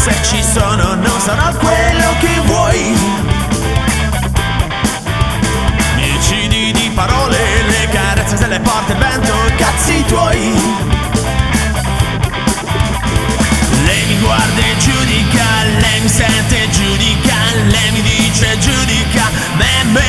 se ci sono non sarò quello che vuoi. Mi uccidi di parole, le carezze se le porta il vento, cazzi tuoi. Lei mi guarda e giudica, lei mi sente e giudica, lei mi dice giudica me.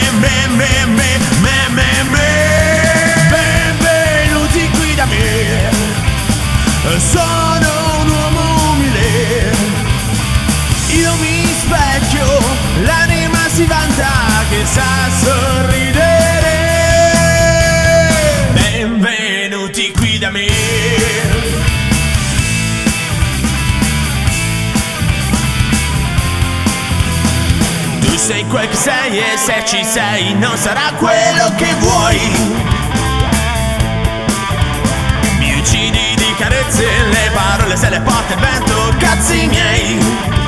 Benvenuti qui da me, sono un uomo umile, io mi specchio, l'anima si vanta che sa sorridere. Benvenuti qui da me. Tu sei quel che sei e se ci sei non sarà quello che vuoi. Mi uccidi di carezze, le parole se le porta il vento, cazzi miei.